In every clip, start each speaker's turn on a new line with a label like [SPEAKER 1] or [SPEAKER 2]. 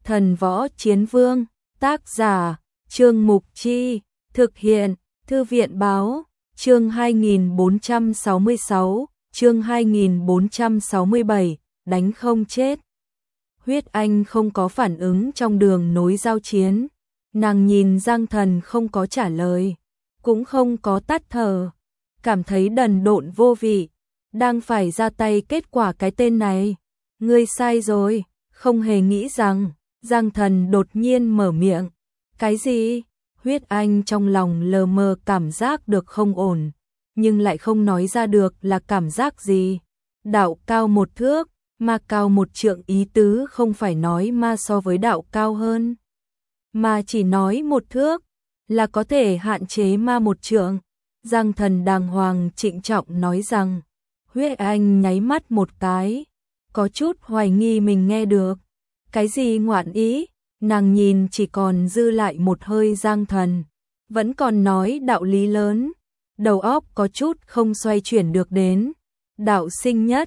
[SPEAKER 1] Thần Võ Chiến Vương, tác giả, Trương Mục Chi, thực hiện, Thư viện báo, chương 2466, chương 2467, đánh không chết. Huyết Anh không có phản ứng trong đường nối giao chiến, nàng nhìn Giang Thần không có trả lời, cũng không có tắt thở, cảm thấy đần độn vô vị, đang phải ra tay kết quả cái tên này. Ngươi sai rồi, không hề nghĩ rằng, Giang Thần đột nhiên mở miệng. Cái gì? Huyết Anh trong lòng lờ mờ cảm giác được không ổn, nhưng lại không nói ra được là cảm giác gì. Đạo cao 1 thước, ma cao 1 trượng, ý tứ không phải nói ma so với đạo cao hơn, mà chỉ nói 1 thước là có thể hạn chế ma 1 trượng. Giang Thần đàng hoàng trịnh trọng nói rằng. Huyết Anh nháy mắt một cái, có chút hoài nghi mình nghe được. Cái gì ngoạn ý? Nàng nhìn chỉ còn dư lại một hơi Giang Thần, vẫn còn nói đạo lý lớn, đầu óc có chút không xoay chuyển được đến. Đạo sinh nhất,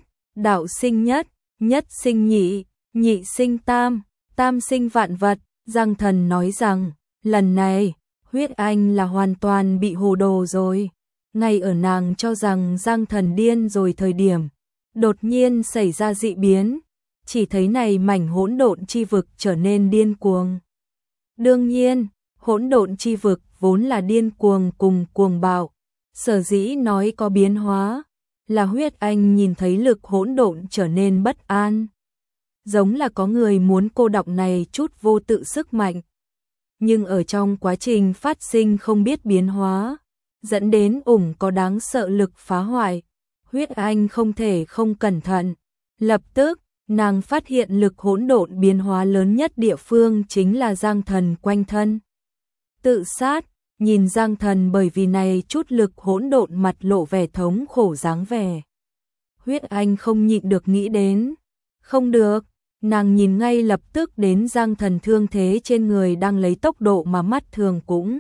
[SPEAKER 1] nhất sinh nhị, nhị sinh tam, tam sinh vạn vật. Giang Thần nói rằng, lần này, Huyết Anh là hoàn toàn bị hồ đồ rồi. Ngay ở nàng cho rằng Giang Thần điên rồi thời điểm, đột nhiên xảy ra dị biến, chỉ thấy này mảnh hỗn độn chi vực trở nên điên cuồng. Đương nhiên, hỗn độn chi vực vốn là điên cuồng cùng cuồng bạo, sở dĩ nói có biến hóa, là Huyết Anh nhìn thấy lực hỗn độn trở nên bất an. Giống là có người muốn cô đọng này chút vô tự sức mạnh. Nhưng ở trong quá trình phát sinh không biết biến hóa, dẫn đến có đáng sợ lực phá hoại. Huyết Anh không thể không cẩn thận. Lập tức, nàng phát hiện lực hỗn độn biến hóa lớn nhất địa phương chính là Giang Thần quanh thân. Tự sát, nhìn Giang Thần bởi vì này chút lực hỗn độn mặt lộ vẻ thống khổ dáng vẻ. Huyết Anh không nhịn được nghĩ đến. Không được, nàng nhìn ngay lập tức đến Giang Thần thương thế trên người đang lấy tốc độ mà mắt thường cũng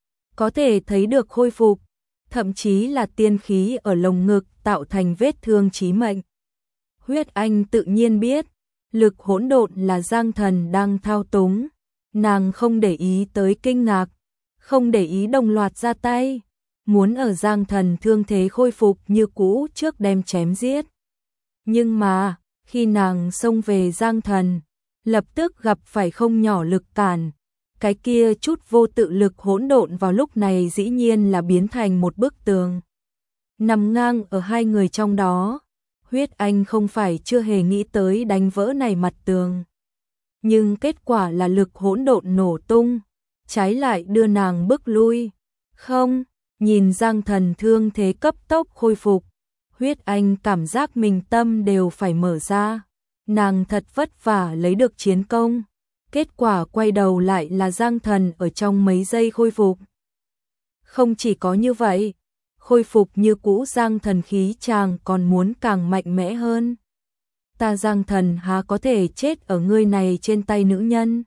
[SPEAKER 1] có thể thấy được khôi phục, thậm chí là tiên khí ở lồng ngực tạo thành vết thương chí mệnh. Huyết Anh tự nhiên biết, lực hỗn độn là Giang Thần đang thao túng, nàng không để ý tới kinh ngạc, không để ý đồng loạt ra tay, muốn ở Giang Thần thương thế khôi phục như cũ trước đem chém giết. Nhưng mà, khi nàng xông về Giang Thần, lập tức gặp phải không nhỏ lực cản. Cái kia chút vô tự lực hỗn độn vào lúc này dĩ nhiên là biến thành một bức tường, nằm ngang ở hai người trong đó. Huyết Anh không phải chưa hề nghĩ tới đánh vỡ này mặt tường, nhưng kết quả là lực hỗn độn nổ tung, trái lại đưa nàng bước lui. Không, nhìn Giang Thần thương thế cấp tốc khôi phục, Huyết Anh cảm giác mình tâm đều phải mở ra. Nàng thật vất vả lấy được chiến công, kết quả quay đầu lại là Giang Thần ở trong mấy giây khôi phục. Không chỉ có như vậy, khôi phục như cũ Giang Thần khí chàng còn muốn càng mạnh mẽ hơn. Ta Giang Thần há có thể chết ở ngươi này trên tay nữ nhân.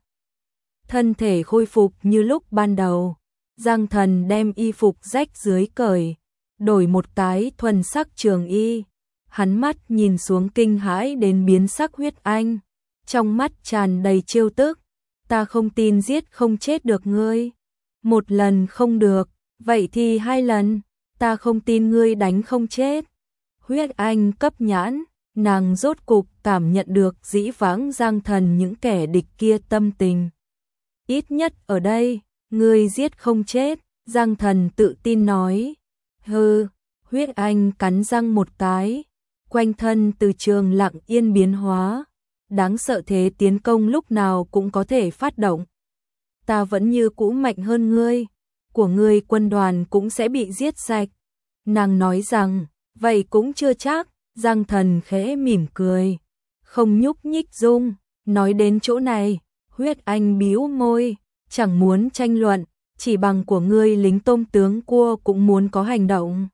[SPEAKER 1] Thân thể khôi phục như lúc ban đầu, Giang Thần đem y phục rách dưới cởi, đổi một cái thuần sắc trường y. Hắn mắt nhìn xuống kinh hãi đến biến sắc Huyết Anh, trong mắt tràn đầy trêu tức. Ta không tin giết không chết được ngươi. 1 lần không được, vậy thì 2 lần, ta không tin ngươi đánh không chết. Huyết Anh cấp nhãn, nàng rốt cục cảm nhận được dĩ vãng Giang Thần những kẻ địch kia tâm tình. Ít nhất ở đây, ngươi giết không chết, Giang Thần tự tin nói. Hừ, Huyết Anh cắn răng một cái, quanh thân từ trường lặng yên biến hóa. Đáng sợ thế tiến công lúc nào cũng có thể phát động. Ta vẫn như cũ mạnh hơn ngươi, của ngươi quân đoàn cũng sẽ bị giết sạch. Nàng nói rằng, vậy cũng chưa chắc. Giang Thần khẽ mỉm cười, không nhúc nhích dung. Nói đến chỗ này, Huyết Anh bĩu môi, chẳng muốn tranh luận, chỉ bằng của ngươi lính tôm tướng cua cũng muốn có hành động.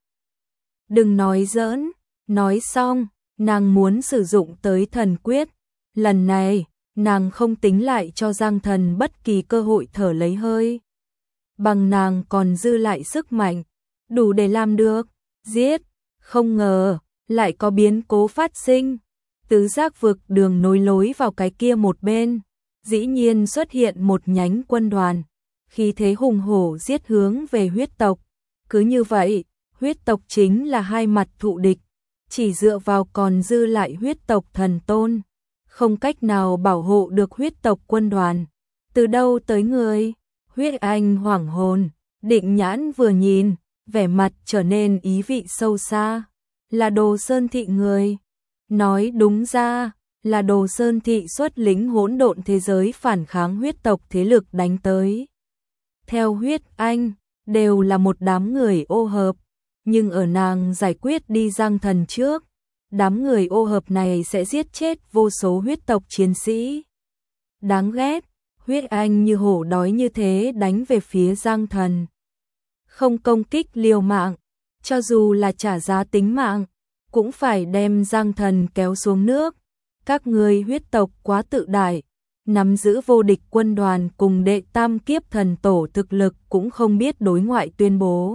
[SPEAKER 1] Đừng nói giỡn. Nói xong, nàng muốn sử dụng tới thần quyết. Lần này, nàng không tính lại cho Giang Thần bất kỳ cơ hội thở lấy hơi. Bằng nàng còn dư lại sức mạnh, đủ để làm được. Giết, không ngờ, lại có biến cố phát sinh. Tứ giác vực đường nối lối vào cái kia một bên, dĩ nhiên xuất hiện một nhánh quân đoàn, khí thế hùng hổ giết hướng về huyết tộc. Cứ như vậy, huyết tộc chính là hai mặt thụ địch, chỉ dựa vào còn dư lại huyết tộc thần tôn, không cách nào bảo hộ được huyết tộc quân đoàn. Từ đâu tới người? Huyết Anh hoảng hồn, Định Nhãn vừa nhìn, vẻ mặt trở nên ý vị sâu xa. Là Đồ Sơn Thị người. Nói đúng ra, là Đồ Sơn Thị xuất lính hỗn độn thế giới phản kháng huyết tộc thế lực đánh tới. Theo Huyết Anh, đều là một đám người ô hợp, nhưng ở nàng giải quyết đi Giang Thần trước, đám người ô hợp này sẽ giết chết vô số huyết tộc chiến sĩ. Đáng ghét, Huyết Anh như hổ đói như thế đánh về phía Giang Thần. Không công kích liều mạng, cho dù là trả giá tính mạng, cũng phải đem Giang Thần kéo xuống nước. Các người huyết tộc quá tự đại, nắm giữ vô địch quân đoàn cùng đệ tam kiếp thần tổ thực lực cũng không biết đối ngoại tuyên bố.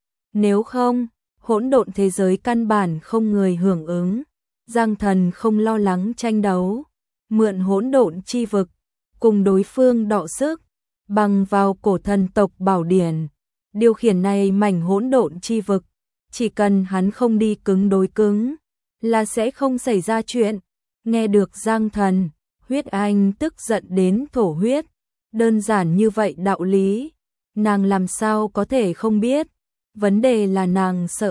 [SPEAKER 1] Nếu không, hỗn độn thế giới căn bản không người hưởng ứng. Giang Thần không lo lắng tranh đấu, mượn hỗn độn chi vực, cùng đối phương đọ sức, bằng vào cổ thần tộc bảo điển, điều khiển này mảnh hỗn độn chi vực, chỉ cần hắn không đi cứng đối cứng, là sẽ không xảy ra chuyện. Nghe được Giang Thần, Huyết Anh tức giận đến thổ huyết, đơn giản như vậy đạo lý, nàng làm sao có thể không biết, vấn đề là nàng sợ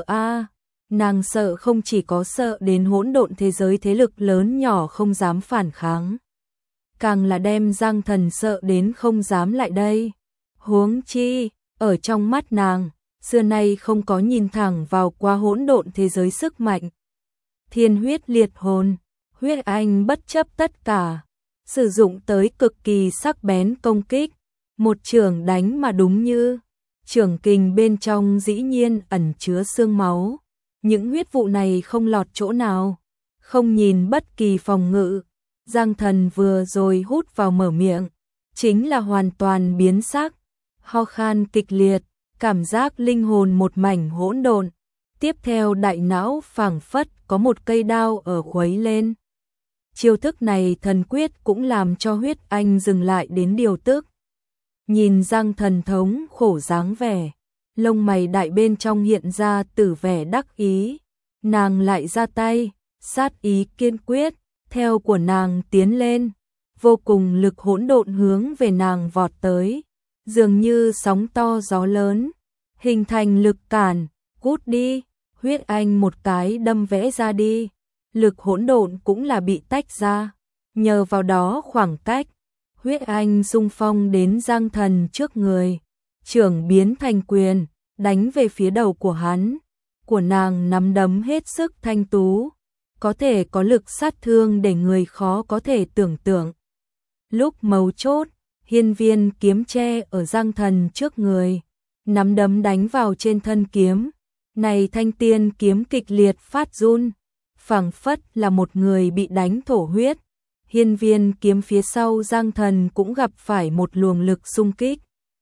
[SPEAKER 1] nàng sợ không chỉ có sợ đến hỗn độn thế giới thế lực lớn nhỏ không dám phản kháng, càng là đem Giang Thần sợ đến không dám lại đây. Huống chi, ở trong mắt nàng, xưa nay không có nhìn thẳng vào qua hỗn độn thế giới sức mạnh. Thiên huyết liệt hồn, Huyết Anh bất chấp tất cả, sử dụng tới cực kỳ sắc bén công kích, một chưởng đánh mà đúng như chưởng kình bên trong dĩ nhiên ẩn chứa xương máu. Những huyết vụ này không lọt chỗ nào, không nhìn bất kỳ phòng ngự. Giang Thần vừa rồi hút vào mở miệng, chính là hoàn toàn biến sắc, ho khan kịch liệt, cảm giác linh hồn một mảnh hỗn độn. Tiếp theo đại não phảng phất có một cây đao ở khuấy lên. Chiêu thức này thần quyết cũng làm cho Huyết Anh dừng lại đến điều tức. Nhìn Giang Thần thống khổ dáng vẻ, lông mày đại bên trong hiện ra tử vẻ đắc ý, nàng lại ra tay, sát ý kiên quyết, theo của nàng tiến lên, vô cùng lực hỗn độn hướng về nàng vọt tới, dường như sóng to gió lớn, hình thành lực cản, cút đi. Huyết Anh một cái đâm vẽ ra đi, lực hỗn độn cũng là bị tách ra, nhờ vào đó khoảng cách, Huyết Anh xung phong đến Giang Thần trước người, chưởng biến thành quyền, đánh về phía đầu của hắn, của nàng nắm đấm hết sức thanh tú, có thể có lực sát thương để người khó có thể tưởng tượng. Lúc mấu chốt, hiên viên kiếm tre ở Giang Thần trước người, nắm đấm đánh vào trên thân kiếm. Này thanh tiên kiếm kịch liệt phát run, phảng phất là một người bị đánh thổ huyết. Hiên viên kiếm phía sau Giang Thần cũng gặp phải một luồng lực xung kích,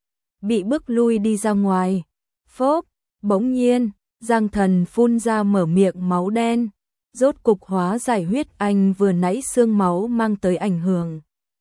[SPEAKER 1] bị bức lui đi ra ngoài. Phốp, bỗng nhiên, Giang Thần phun ra mở miệng máu đen, rốt cục hóa giải Huyết Anh vừa nãy xương máu mang tới ảnh hưởng.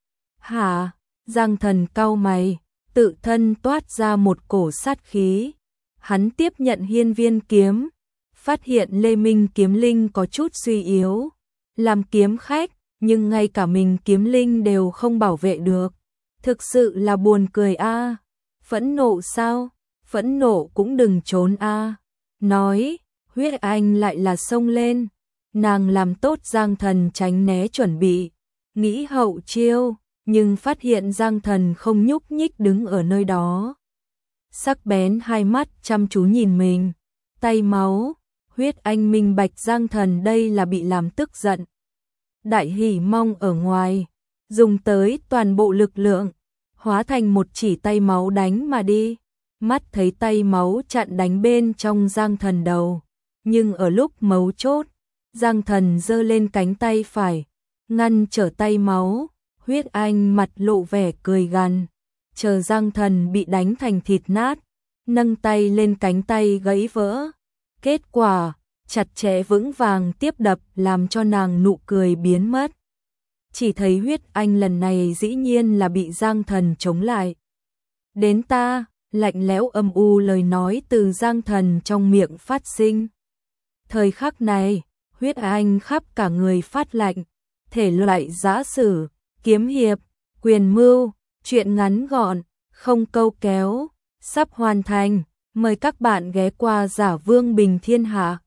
[SPEAKER 1] Hả? Giang Thần cau mày, tự thân toát ra một cổ sát khí. Hắn tiếp nhận hiên viên kiếm, phát hiện Lê Minh kiếm linh có chút suy yếu, làm kiếm khách, nhưng ngay cả mình kiếm linh đều không bảo vệ được. Thực sự là buồn cười a. Phẫn nộ sao? Phẫn nộ cũng đừng trốn a. Nói, Huyết Anh lại là xông lên, nàng làm tốt Giang Thần tránh né chuẩn bị, nghĩ hậu chiêu, nhưng phát hiện Giang Thần không nhúc nhích đứng ở nơi đó. Sắc bén hai mắt chăm chú nhìn mình, tay máu, Huyết Anh minh bạch Giang Thần đây là bị làm tức giận. Đại hỉ mong ở ngoài, dùng tới toàn bộ lực lượng, hóa thành một chỉ tay máu đánh mà đi. Mắt thấy tay máu chặn đánh bên trong Giang Thần đầu, nhưng ở lúc mấu chốt, Giang Thần giơ lên cánh tay phải, ngăn trở tay máu. Huyết Anh mặt lộ vẻ cười gằn, chờ Giang Thần bị đánh thành thịt nát, nâng tay lên cánh tay gãy vỡ. Kết quả, chặt chẽ vững vàng tiếp đập làm cho nàng nụ cười biến mất. chỉ thấy huyết anh lần này dĩ nhiên là bị Giang Thần chống lại. Đến ta, lạnh lẽo âm u lời nói từ Giang Thần trong miệng phát sinh. Thời khắc này, huyết anh khắp cả người phát lạnh, thể loại giã sử, kiếm hiệp, quyền mưu, chuyện ngắn gọn, không câu kéo, sắp hoàn thành, mời các bạn ghé qua Giả Vương Bình Thiên Hạ.